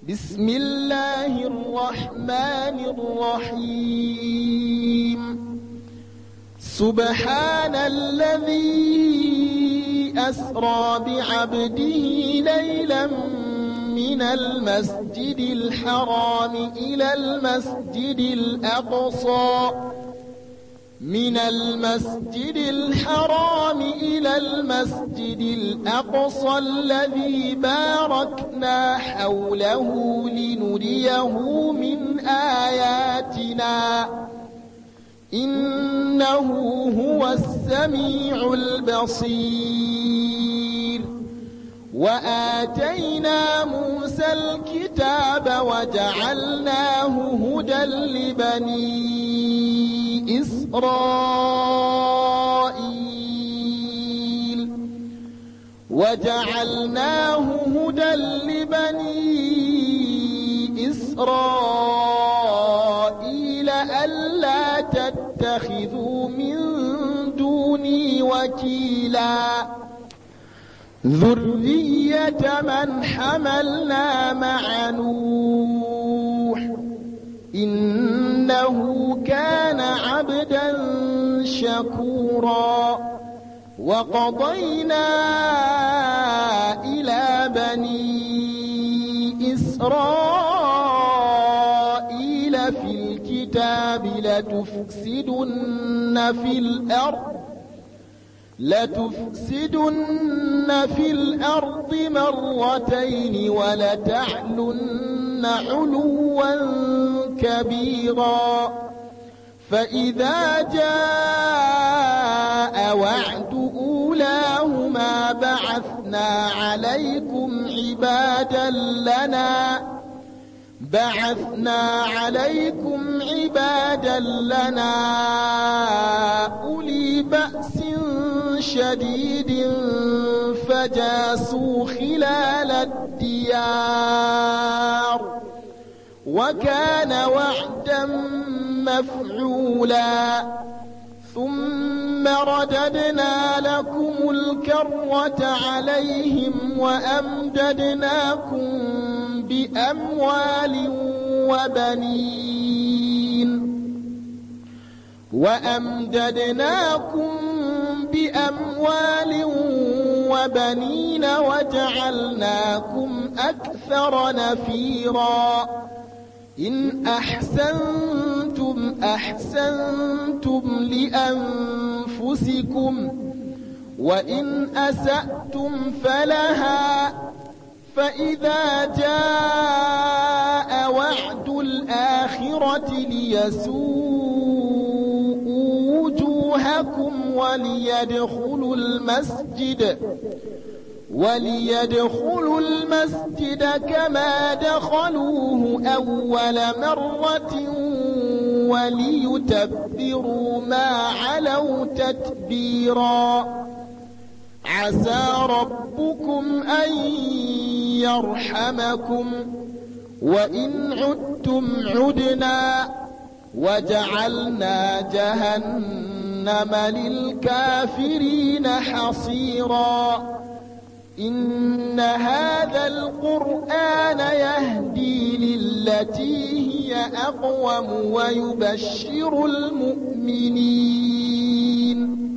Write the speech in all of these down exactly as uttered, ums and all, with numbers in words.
بسم الله الرحمن الرحيم سبحان الذي أسرى بعبده ليلا من المسجد الحرام إلى المسجد الأقصى من المسجد الحرام إلى المسجد الأقصى الذي باركنا حوله لنريه من آياتنا إنه هو السميع البصير. وآتينا موسى الكتاب وجعلناه هدى لبني إسرائيل وجعلناه هدى لبني إسرائيل ألا تتخذوا من دوني وكيلا ذرية من حملنا مع نوح إنه كان عبدا شكورا. وقضينا إلى بني إسرائيل في الكتاب لتفسدن في الأرض لتفسدن في الأرض مرتين ولتعلن علوا كبيرا. فإذا جاء وعد أولاهما بعثنا عليكم عبادا لنا بعثنا عليكم عبادا لنا أولي بأس شديد فجاسوا خلال الديار وكان وعدا مفعولا. ثم رددنا لكم الكرة عليهم وأمددناكم بأموال وبنين وأمددناكم بأموال وبنين وجعلناكم أكثر نفيرا. إن أحسنتم أحسنتم لأنفسكم وإن أسأتم فلها. فإذا جاء وعد الآخرة ليسوءوا وجوهكم وليدخلوا المسجد وليدخلوا المسجد كما دخلوه أول مرة وليتبروا ما علوا تتبيرا. عسى ربكم أن يرحمكم وإن عدتم عدنا وجعلنا جهنم للكافرين حصيرا. إن هذا القرآن يهدي للتي هي أقوم ويبشر المؤمنين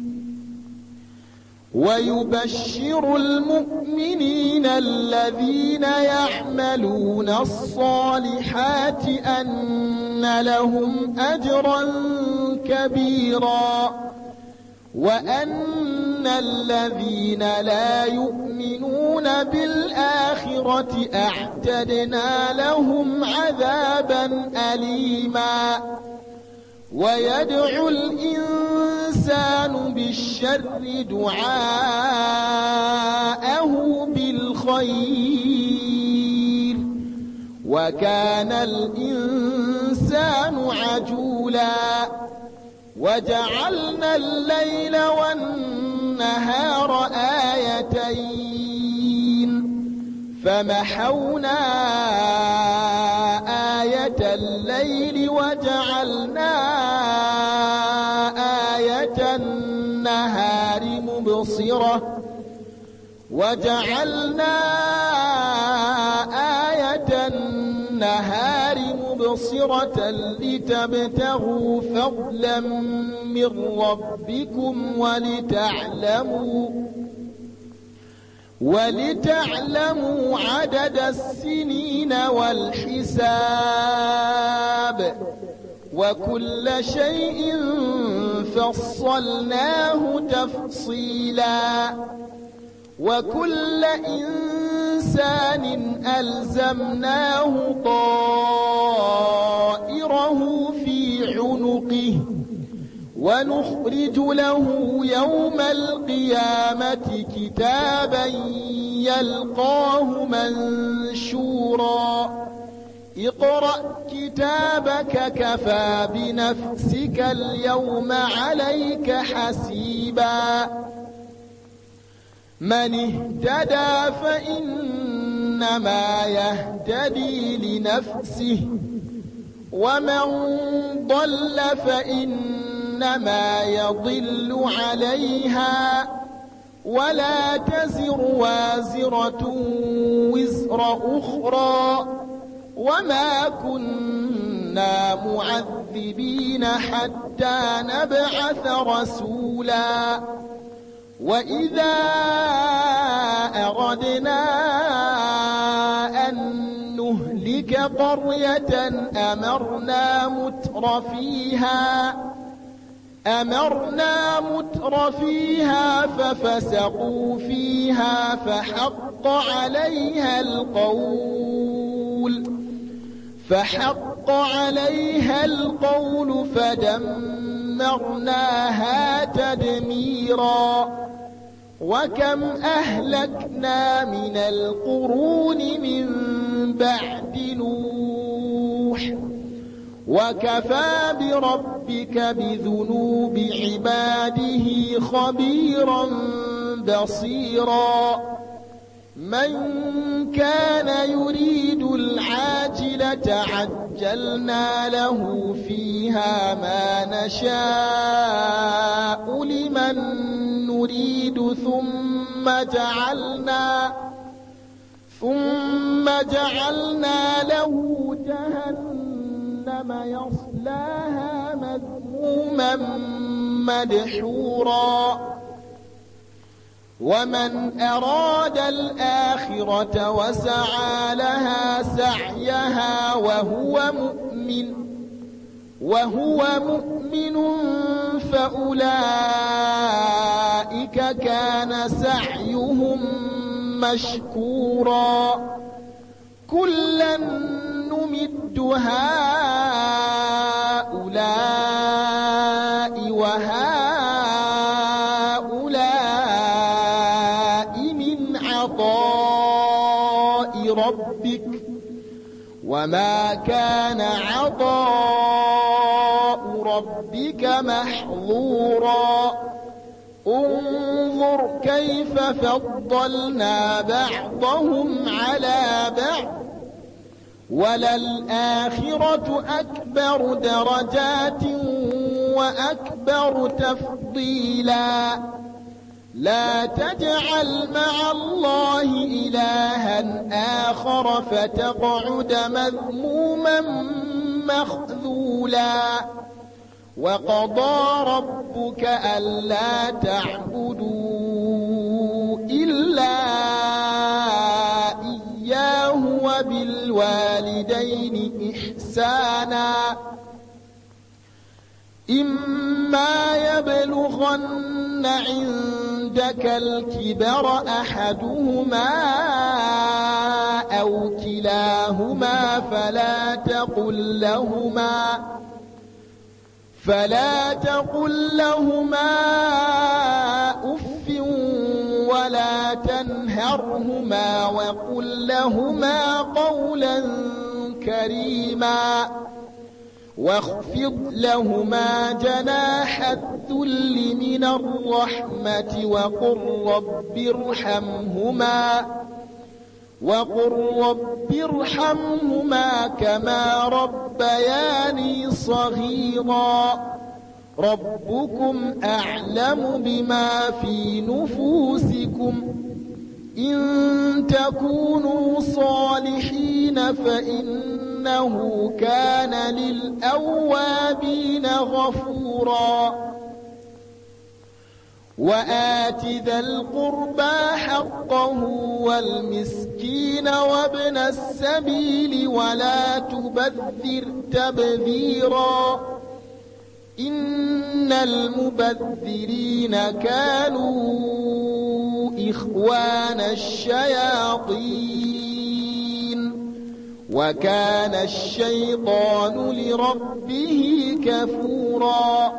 ويبشر المؤمنين الذين يعملون الصالحات أن لهم أجرا كبيرا وأن الذين لا يؤمنون بالآخرة أعتدنا لهم عذابا أليما. ويدعو الإنسان بالشر دعاءه بالخير وكان الإنسان عجولا. وجعلنا الليل والنهار آيتين فمحونا آية الليل وجعلنا آية النهار مبصرة وجعلنا آية النهار مبصرة لتبتغوا فضلا من ربكم ولتعلموا ولتعلموا عدد السنين والحساب وكل شيء فصلناه تفصيلا وكل إنسان ألزمناه طائره في عنقه ونخرج له يوم القيامة كتابا يلقاه منشورا اقرأ كتابك كفى بنفسك اليوم عليك حسيبا من اهتدى فإنما يهتدي لنفسه ومن ضل فإنما يضل عليها ولا تزر وازرة وزر أخرى وما كنا معذبين حتى نبعث رسولا وإذا أردنا أن نهلك قرية أمرنا متر فيها أمرنا متر فيها ففسقوا فيها فحق عليها القول فحق عليها القول فدمرناها تدميرا وكم أهلكنا من القرون من بعد نوح وكفى بربك بذنوب عباده خبيرا بصيرا من كان يريد العاجلة عجلنا له فيها ما نشاء لمن نريد ثم جعلنا ثم جعلنا له جهنم يصلاها مذموما مدحورا ومن أراد الآخرة وسعى لها سعيها وهو مؤمن وهو مؤمن فأولئك كان سعيهم مشكورا كلا نمد هؤلاء وهؤلاء من عطاء ربك وما كان عطاء ربك محظورا انظر كيف فضلنا بعضهم على بعض وللآخرة أكبر درجات وأكبر تفضيلا لا تجعل مع الله إلها آخر فتقعد مذموما مخذولا وقضى ربك ألا تعبدوا إلا إياه وبالوالدين إحسانا إما يبلغن عندك الكبر أحدهما أو كلاهما فلا تقل لهما فلا تقل لهما أف ولا تنهرهما وقل لهما قولا كريما واخفض لهما جناح الذل من الرحمة وقل رب ارحمهما وقل رب ارحمهما كما ربياني صغيرا ربكم أعلم بما في نفوسكم إن تكونوا صالحين فإنه كان للأوابين غفورا وآت ذا القربى حقه والمسكين وابن السبيل ولا تبذر تبذيرا إن المبذرين كانوا إخوان الشياطين وكان الشيطان لربه كفورا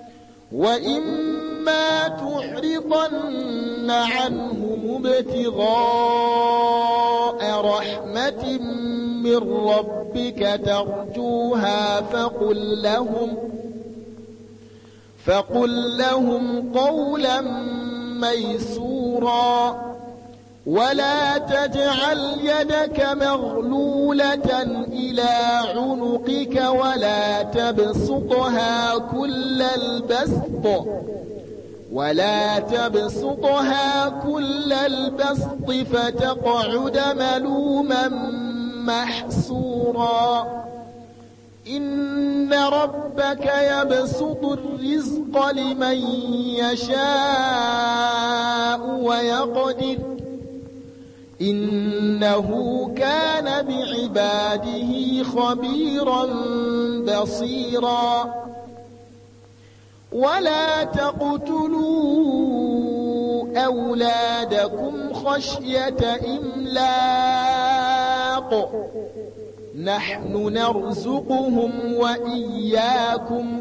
وإما تعرضن عنهم ابتغاء رحمة من ربك ترجوها فقل لهم فقل لهم قولا ميسورا ولا تجعل يدك مغلولة إلى عنقك ولا تبسطها كل البسط ولا تبسطها كل البسط فتقعد ملوما محسورا إن ربك يبسط الرزق لمن يشاء ويقدر إنه كان بعباده خبيرا بصيرا ولا تقتلوا أولادكم خشية إملاق نحن نرزقهم وإياكم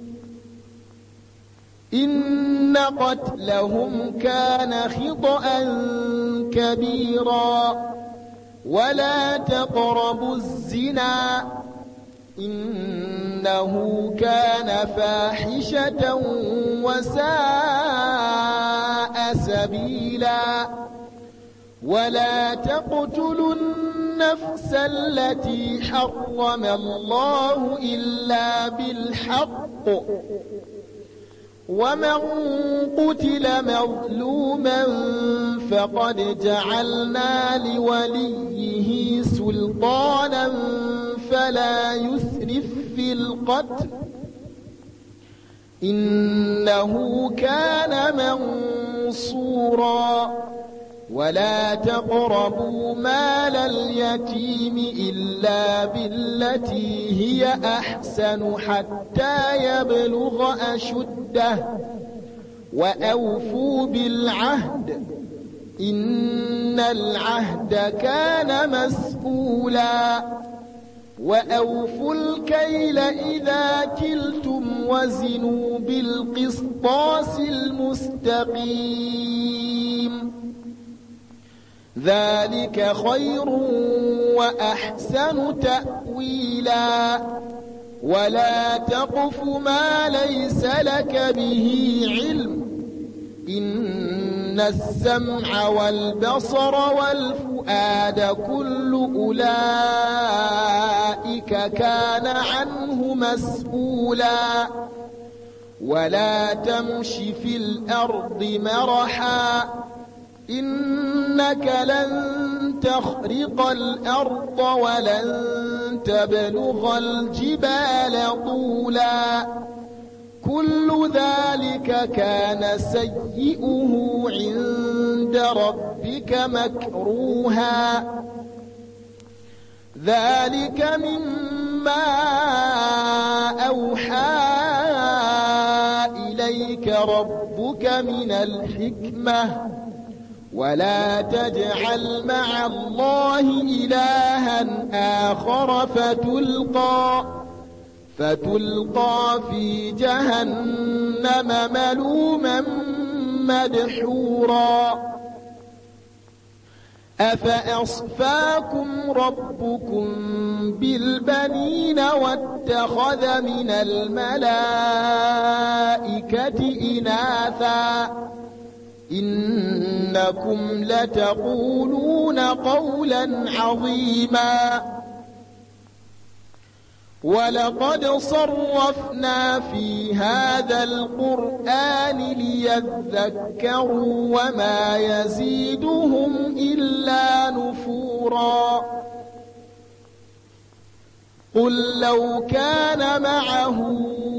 إن قتلهم كان خطأ كبيرا ولا تقربوا الزنا إنه كان فاحشة وساء سبيلا ولا تقتلوا النفس التي حرم الله إلا بالحق ومن قتل مظلوما فقد جعلنا لوليه سلطانا فلا يسرف في القتل إنه كان منصورا ولا تقربوا مال اليتيم إلا بالتي هي أحسن حتى يبلغ أشده وأوفوا بالعهد إن العهد كان مسؤولا وأوفوا الكيل إذا كلتم وزنوا بالقسطاس المستقيم ذلك خير وأحسن تأويلا ولا تقف ما ليس لك به علم إن السمع والبصر والفؤاد كل أولئك كان عنه مسؤولا ولا تمش في الأرض مرحا إنك لن تخرق الأرض ولن تبلغ الجبال طولا كل ذلك كان سيئه عند ربك مكروها ذلك مما أوحى إليك ربك من الحكمة ولا تجعل مع الله إلها آخر فتلقى فتلقى في جهنم ملوما مدحورا أفأصفاكم ربكم بالبنين واتخذ من الملائكة إناثا إنكم لتقولون قولا عظيما ولقد صرفنا في هذا القرآن ليذكروا وما يزيدهم إلا نفورا قل لو كان معه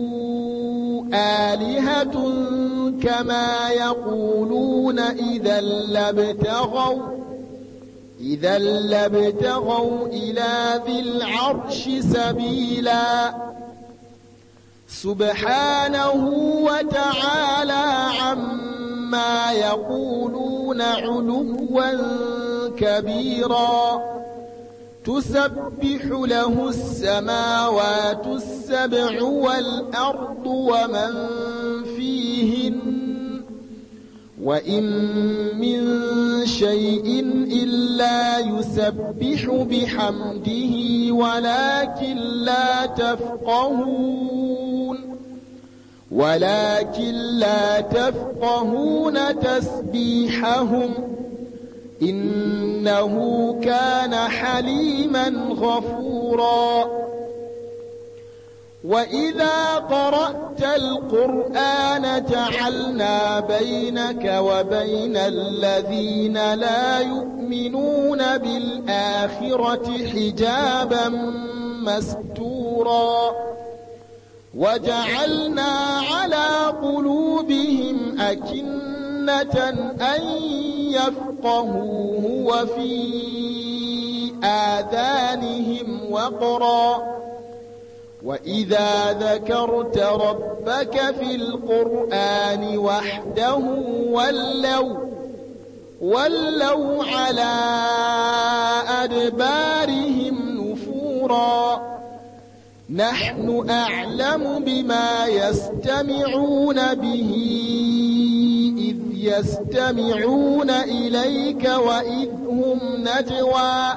آلهة كما يقولون إذا لابتغوا إذا لابتغوا إلى ذي العرش سبيلا سبحانه وتعالى عما يقولون علوا كبيرا تسبح له السماوات السبع والأرض ومن فيهن وإن من شيء إلا يسبح بحمده ولكن لا تفقهون ولكن لا تفقهون تسبيحهم إنه كان حليما غفورا وإذا قرأت القرآن جعلنا بينك وبين الذين لا يؤمنون بالآخرة حجابا مستورا وجعلنا على قلوبهم أكنة أن يفقهوه وفي آذانهم وقرا وإذا ذكرت ربك في القرآن وحده ولوا ولوا على أدبارهم نفورا نحن أعلم بما يستمعون به إذ يستمعون إليك وإذ هم نجوى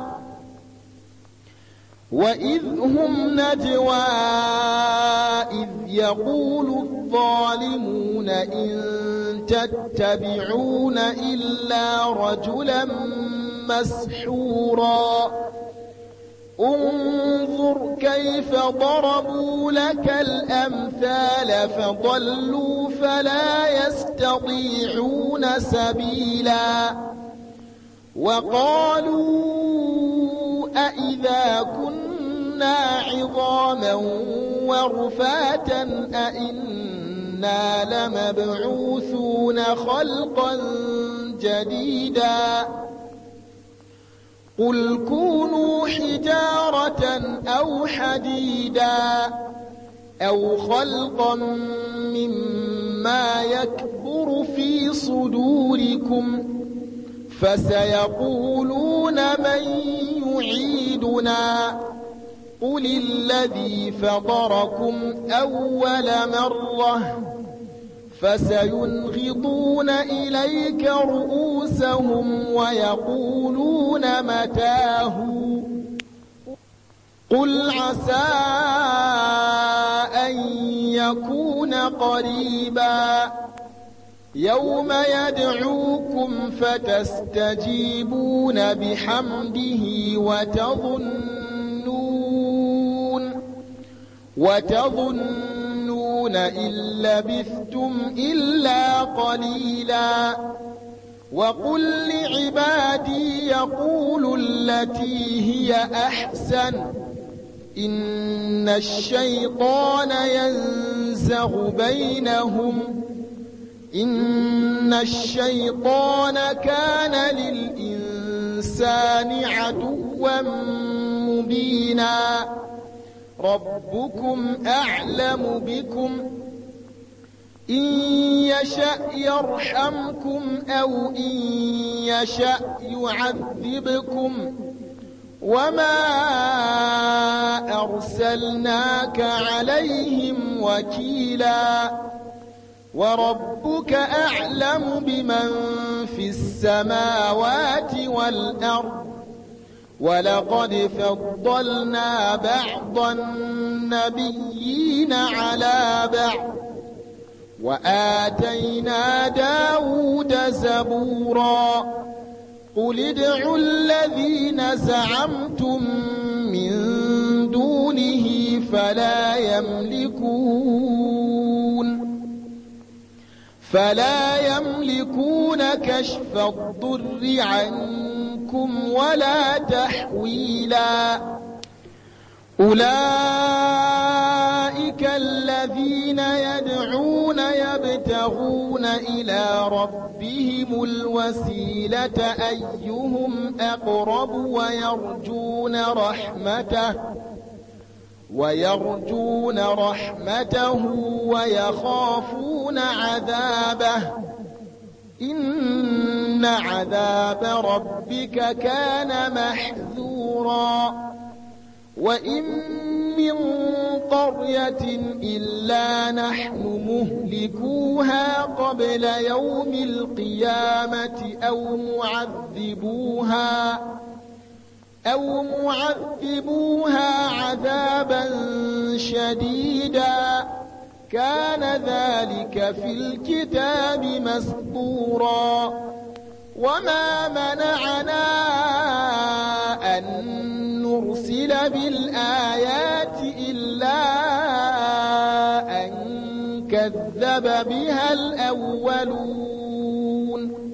وإذ هم نجوى إذ يقول الظالمون إن تتبعون إلا رجلا مسحورا انظر كيف ضربوا لك الأمثال فضلوا فلا يستطيعون سبيلا وقالوا أإذا كنا عظاما ورفاتا أإنا لمبعوثون خلقا جديدا قل كونوا حجارة أو حديدا أو خلقا مما يكبر في صدوركم فسيقولون من يعيدنا قل الذي فطركم أول مرة فسينغضون إليك رؤوسهم ويقولون متاه قل عسى أن يكون قريبا يوم يدعوكم فتستجيبون بحمده وتظنون وتظنون إن لبثتم إلا قليلا وقل لعبادي يقولوا التي هي أحسن إن الشيطان ينزغ بينهم إن الشيطان كان للإنسان عدوا مبينا ربكم أعلم بكم إن يشأ يرحمكم أو إن يشأ يعذبكم وما أرسلناك عليهم وكيلا وربك أعلم بمن في السماوات والأرض ولقد فضلنا بعض النبيين على بعض وآتينا داود زبورا قل ادعوا الذين زعمتم من دونه فلا يملكون فلا يملكون كشف الضر عنكم ولا تحويلا أولئك الذين يدعون يبتغون إلى ربهم الوسيلة أيهم أقرب ويرجون رحمته ويرجون رحمته ويخافون عذابه إن عذاب ربك كان محذورا وإن من قرية إلا نحن مهلكوها قبل يوم القيامة أو معذبوها أو معذبوها عذابا شديدا كان ذلك في الكتاب مسطورا وما منعنا أن نرسل بالآيات إلا أن كذب بها الأولون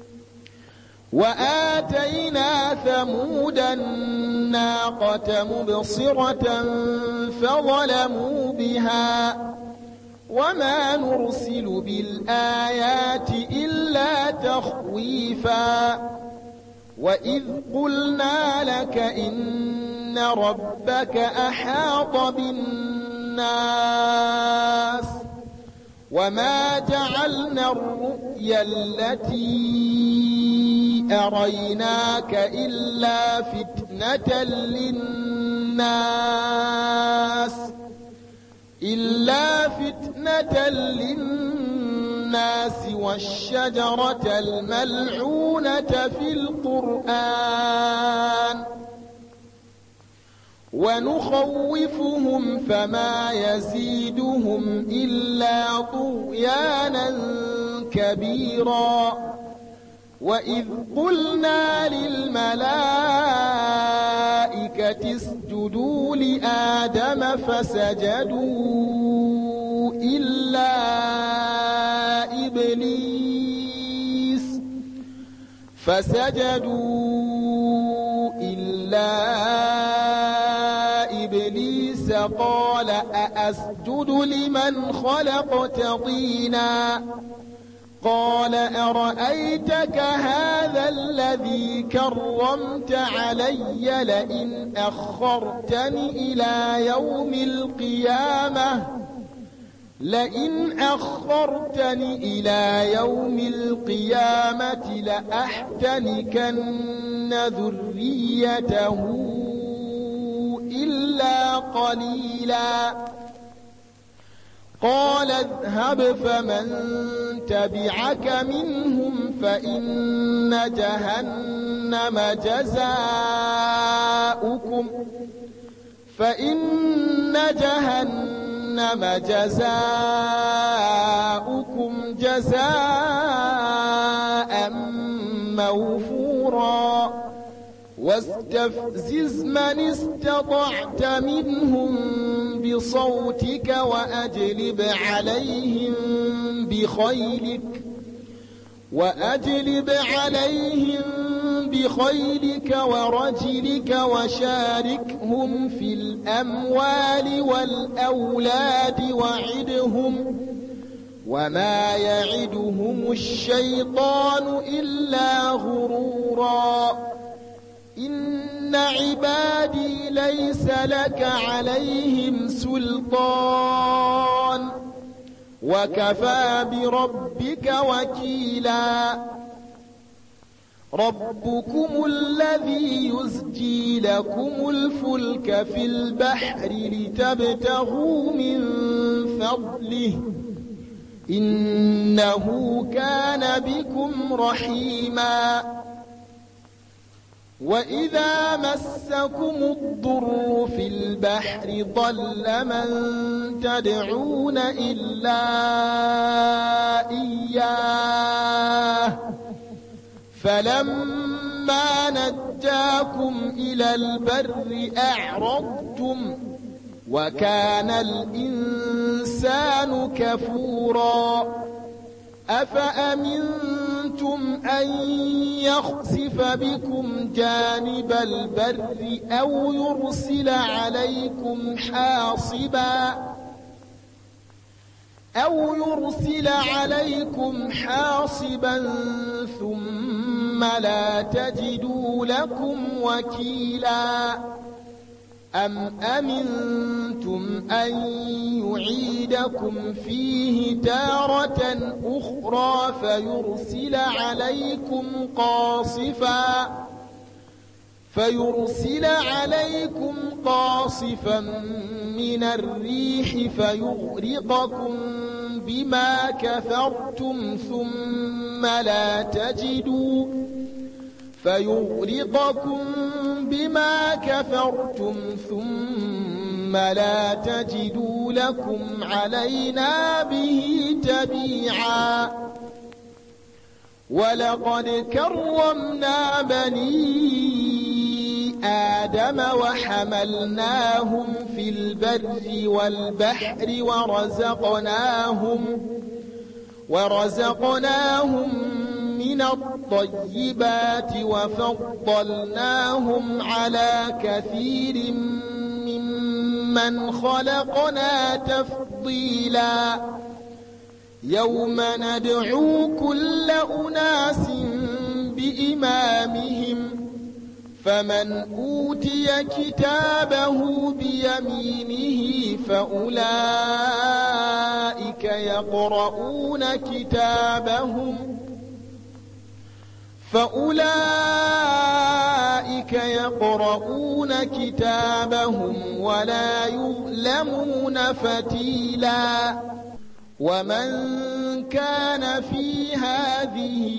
وآتينا ثمود الناقة مبصرة فظلموا بها وما نرسل بالآيات إلا تخويفا وإذ قلنا لك إن ربك أحاط بالناس وما جعلنا الرؤيا التي أريناك إلا فتنة للناس إلا فتنة للناس والشجرة الملعونة في القرآن ونخوفهم فما يزيدهم إلا طغيانا كبيرا وإذ قلنا للملائكة اسجدوا لآدم فسجدوا إلا إبليس فسجدوا إلا إبليس قال أأسجد لمن خلقت طينا قال أرأيتك هذا الذي كرمت علي لئن أخرتني إلى يوم القيامة لئن أخرتني إلى يوم القيامة لأحتنكن ذريته إلا قليلا قال اذهب فمن تبعك منهم فإن جهنم جزاؤكم فإن جهنم جزاؤكم جزاء موفورا واستفزز من استطعت منهم بصوتك وأجلب عليهم بخيلك وأجلب عليهم بخيلك ورجلك وشاركهم في الأموال والأولاد وعدهم وما يعدهم الشيطان إلا غرورا إن عبادي ليس لك عليهم سلطان وكفى بربك وكيلا ربكم الذي يزجي لكم الفلك في البحر لتبتغوا من فضله إنه كان بكم رحيما وإذا مسكم الضر في البحر ضل من تدعون إلا إياه فلما فلما نجاكم إلى البر أعرضتم وكان الإنسان كفورا أفأمنتم أن يخسف بكم جانب البر أو يرسل عليكم حاصبا أو يرسل عليكم حاصبا ثم لا تجدوا لكم وكيلا أم أمنتم أن يعيدكم فيه تارة أخرى فيرسل عليكم قاصفا فيرسل عليكم قاصفا من الريح فيغرقكم بما كفرتم ثم لا تجدوا فيغرقكم بما كفرتم ثم لا تجدوا لكم علينا به تبيعا ولقد كرمنا بني آدم وحملناهم في البر والبحر ورزقناهم ورزقناهم من الطيبات وفضلناهم على كثير ممن خلقنا تفضيلا يوم ندعو كل أناس بإمامهم فمن أوتي كتابه بيمينه فأولئك يقرؤون كتابهم فأولئك يقرؤون كتابهم ولا يظلمون فتيلا ومن كان في هذه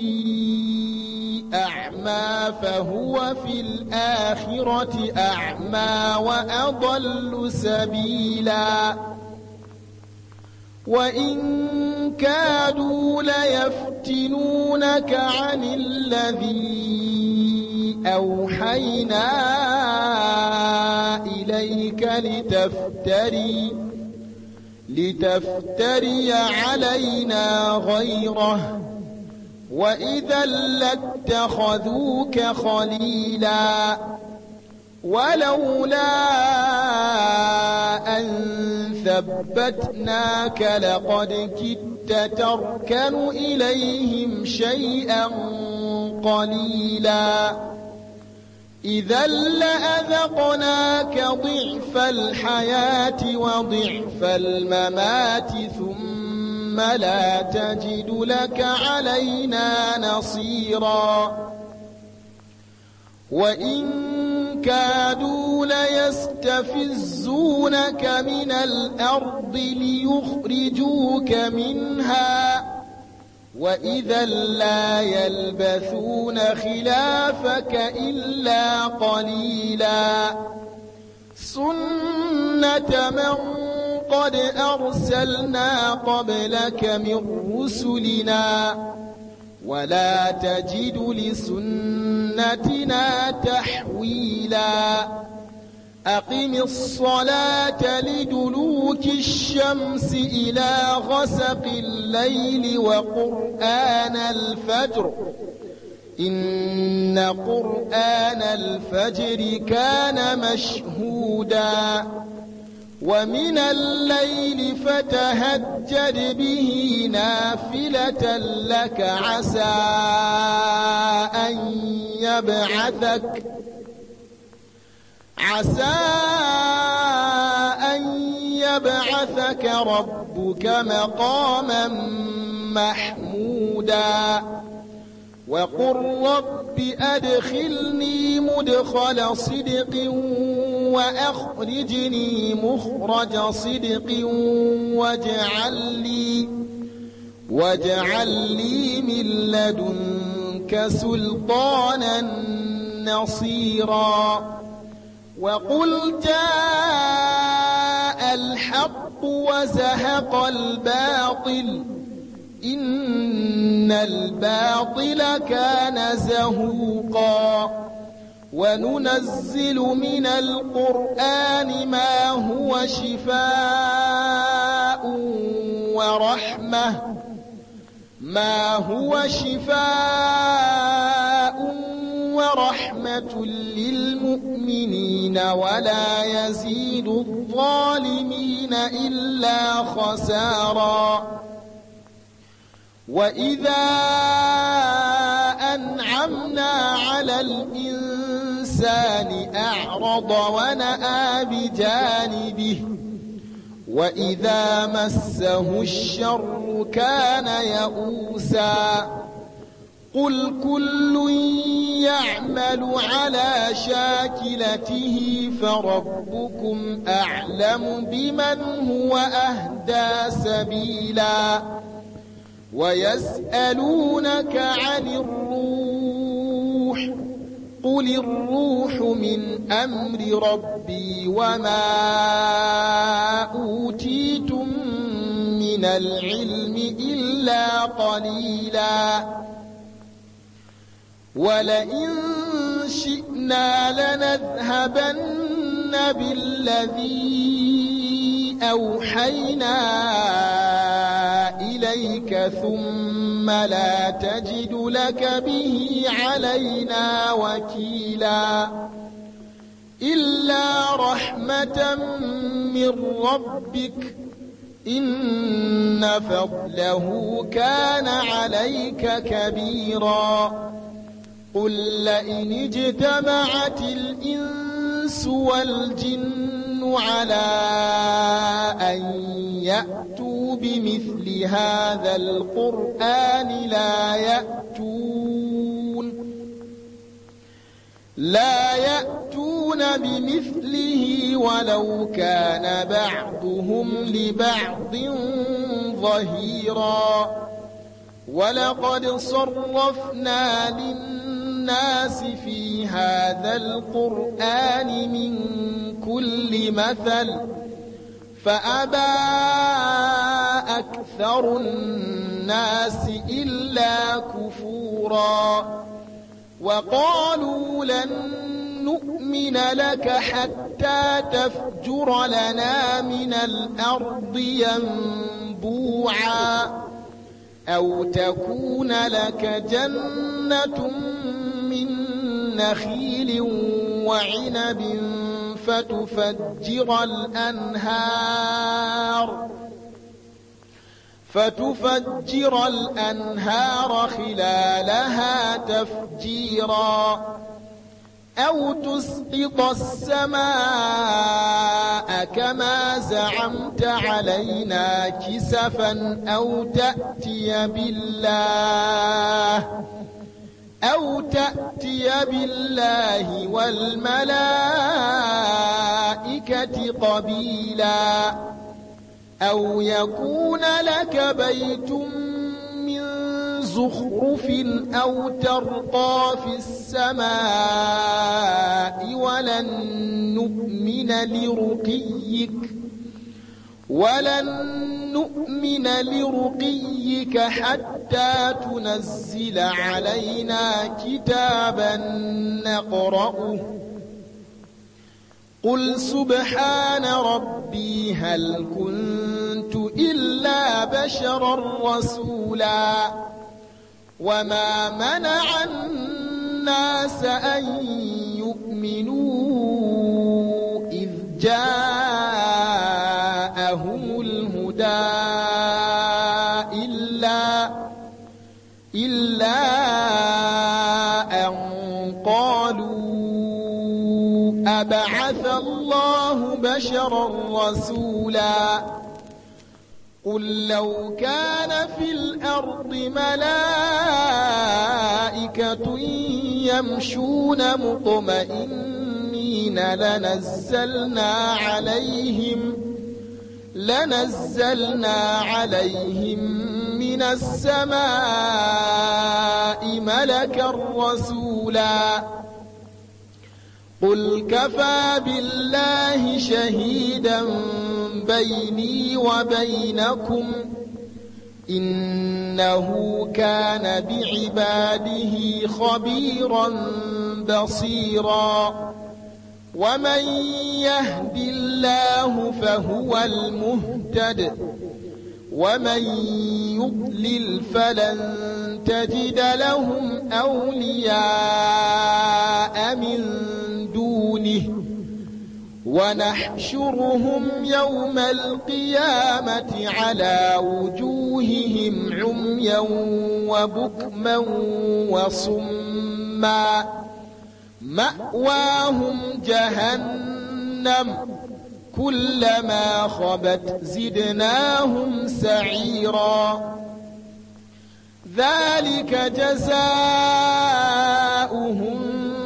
أعمى فهو في الآخرة أعمى وأضل سبيلا وإن كادوا ليفتنونك عن الذي أوحينا إليك لتفتري لتفتري علينا غيره وإذا لاتخذوك خليلا ولولا أن ثبتناك لقد كدت تركن إليهم شيئا قليلا إذا لأذقناك ضعف الحياة وضعف الممات ثم لا تجد لك علينا نصيرا وإن كادوا ليستفزونك من الأرض ليخرجوك منها وإذا لا يلبثون خلافك إلا قليلا سنة من قد أرسلنا قبلك من رسلنا ولا تجد لسنتنا تحويلا أقم الصلاة لدلوك الشمس إلى غسق الليل وقرآن الفجر إن قرآن الفجر كان مشهودا ومن الليل فتهجد به نافلة لك عسى أن يبعثك عسى أن يبعثك ربك مقاما محمودا وقل رب أدخلني مدخل صدق وأخرجني مخرج صدق واجعل لي واجعل لي من لدنك سلطانا نصيرا وقل جاء الحق وزهق الباطل إن الباطل كان زهوقا وننزل من القرآن ما هو شفاء ورحمة ما هو شفاء ورحمة للمؤمنين ولا يزيد الظالمين إلا خسارا وإذا أنعمنا على الإنسان أعرض ونأى بجانبه وإذا مسه الشر كان يئوسا قل كل يعمل على شاكلته فربكم أعلم بمن هو أهدى سبيلا ويسألونك عن الروح قل الروح من أمر ربي وما أوتيتم من العلم إلا قليلا ولئن شئنا لنذهبن بالذي أوحينا إليك ثم لا تجد لك به علينا وكيلا إلا رحمة من ربك إن فضله كان عليك كبيرا قل لئن اجتمعت الإنس والجن على أن يأتوا بمثل هذا القرآن لا يأتون لا يأتون بمثله ولو كان بعضهم لبعض ظهيرا ولقد صرفنا للناس في هذا القرآن من كل مثل فأبى أكثر الناس إلا كفورا وقالوا لن نؤمن لك حتى تفجر لنا من الأرض ينبوعا أو تكون لك جنة من نخيل وعنب فتفجر الأنهار فتفجر الأنهار خلالها تفجيرا أو تسقط السماء كما زعمت علينا كسفا أو تأتي بالله أو تأتي بالله والملائكة قبيلا أو يكون لك بيت من زخرف أو ترقى في السماء ولن نؤمن لرقيك ولن نؤمن لرقيك حتى تنزل علينا كتابا نقرأه قل سبحان ربي هل كنت إلا بشرا رسولا وما منع الناس أن يؤمنوا إذ جاءهم الهدى إلا إلا أن قالوا أبعث الله بشرا رسولا قل لو كان في الأرض ملائكة يمشون مطمئنين لنزلنا عليهم لنزلنا عليهم من السماء ملكا رسولا قل كفى بالله شهيدا بيني وبينكم إنه كان بعباده خبيرا بصيرا ومن يهد الله فهو المهتد ومن يضلل فلن تجد لهم أولياء من دونه ونحشرهم يوم القيامة على وجوههم عميا وبكما وصما مأواهم جهنم كلما خبت زدناهم سعيرا ذلك جزاؤهم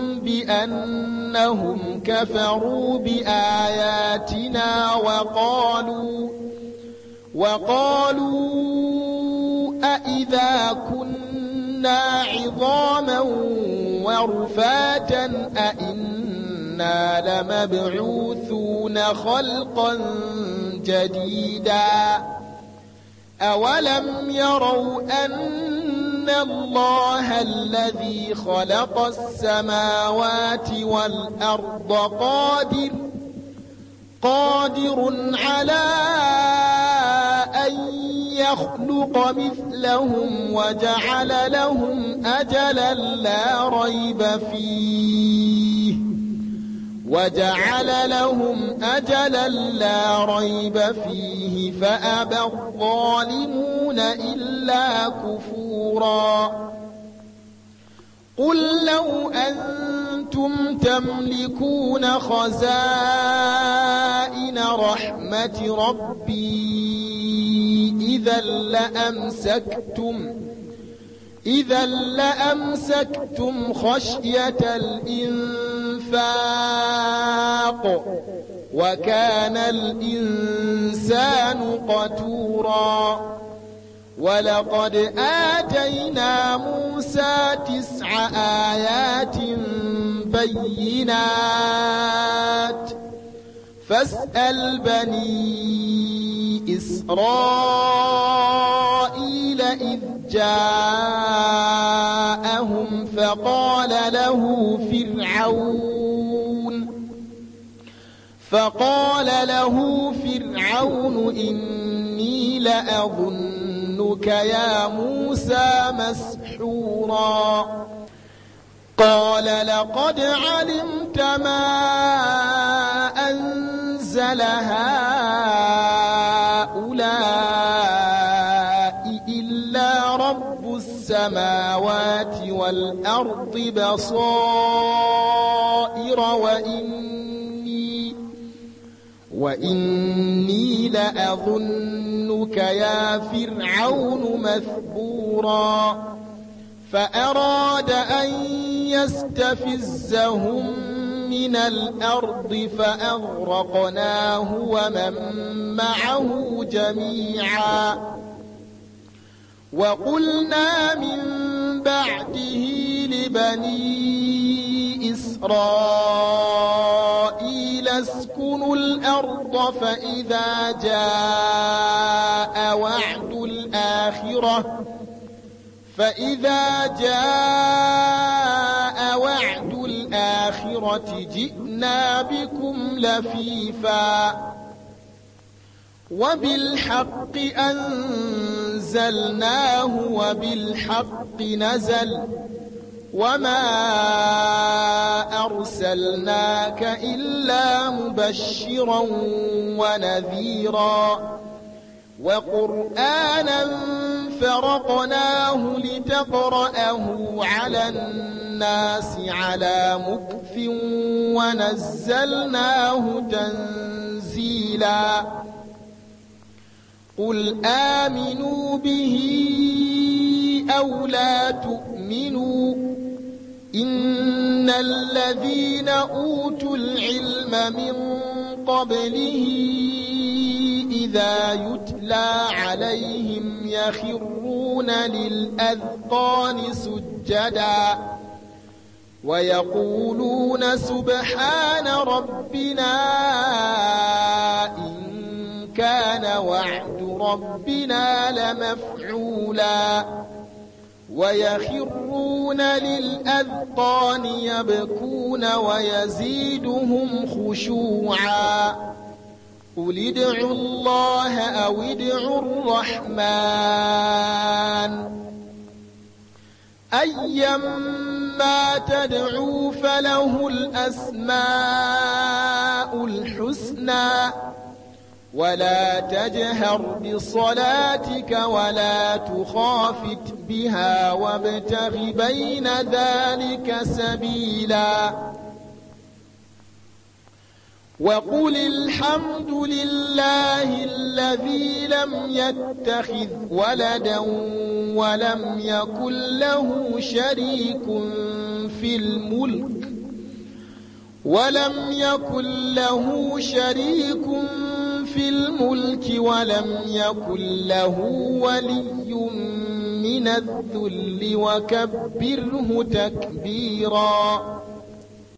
بأنهم كفروا بآياتنا وقالوا وقالوا أإذا كنا عظاما ورفاتا أإنا لمبعوثون خلقا جديدا أولم يروا أن الله الذي خلق السماوات والأرض قادر قادر على أن يخلق مثلهم وجعل لهم أجلا لا ريب فيه وجعل لهم أجلا لا ريب فيه فأبى الظالمون إلا كفورا قل لو أنتم تملكون خزائن رحمة ربي إذا لأمسكتم إذا لأمسكتم خشية الإنفاق وكان الإنسان قتورا ولقد آتينا موسى تسع آيات بينات فاسأل بني إسرائيل إذ جاءهم فقال له فرعون فقال له فرعون إني لأظنك يا موسى مسحورا قال لقد علمت ما أنزل هؤلاء إلا رب السماوات والأرض بصائر وإني وإني لأظنك يا فرعون مثبورا فأراد أن يستفزهم من الأرض فأغرقناه ومن معه جميعا وقلنا من بعده لبني إسرائيل اسكنوا الأرض فإذا جاء وعد الآخرة فإذا جاء وعد الآخرة جئنا بكم لفيفا وبالحق أنزلناه وبالحق نزل وما أرسلناك إلا مبشرا ونذيرا وقرآنا فرقناه لتقرأه على الناس على مكث ونزلناه تنزيلا قل آمنوا به أو لا تؤمنوا إن الذين أوتوا العلم من قبله إذا يتلى عليهم يخرون للأذقان سجدا ويقولون سبحان ربنا إن كان وعد ربنا لمفعولا ويخرون للأذقان يبكون ويزيدهم خشوعا قل ادعوا الله أو ادعوا الرحمن أيما تدعوا فله الأسماء الحسنى ولا تجهر بصلاتك ولا تخافت بها وابتغ بين ذلك سبيلا وقل الحمد لله الذي لم يتخذ ولدا ولم يكن له شريك في الملك ولم يكن له شريك في الملك ولم يكن له ولي من الذل وكبره تكبيرا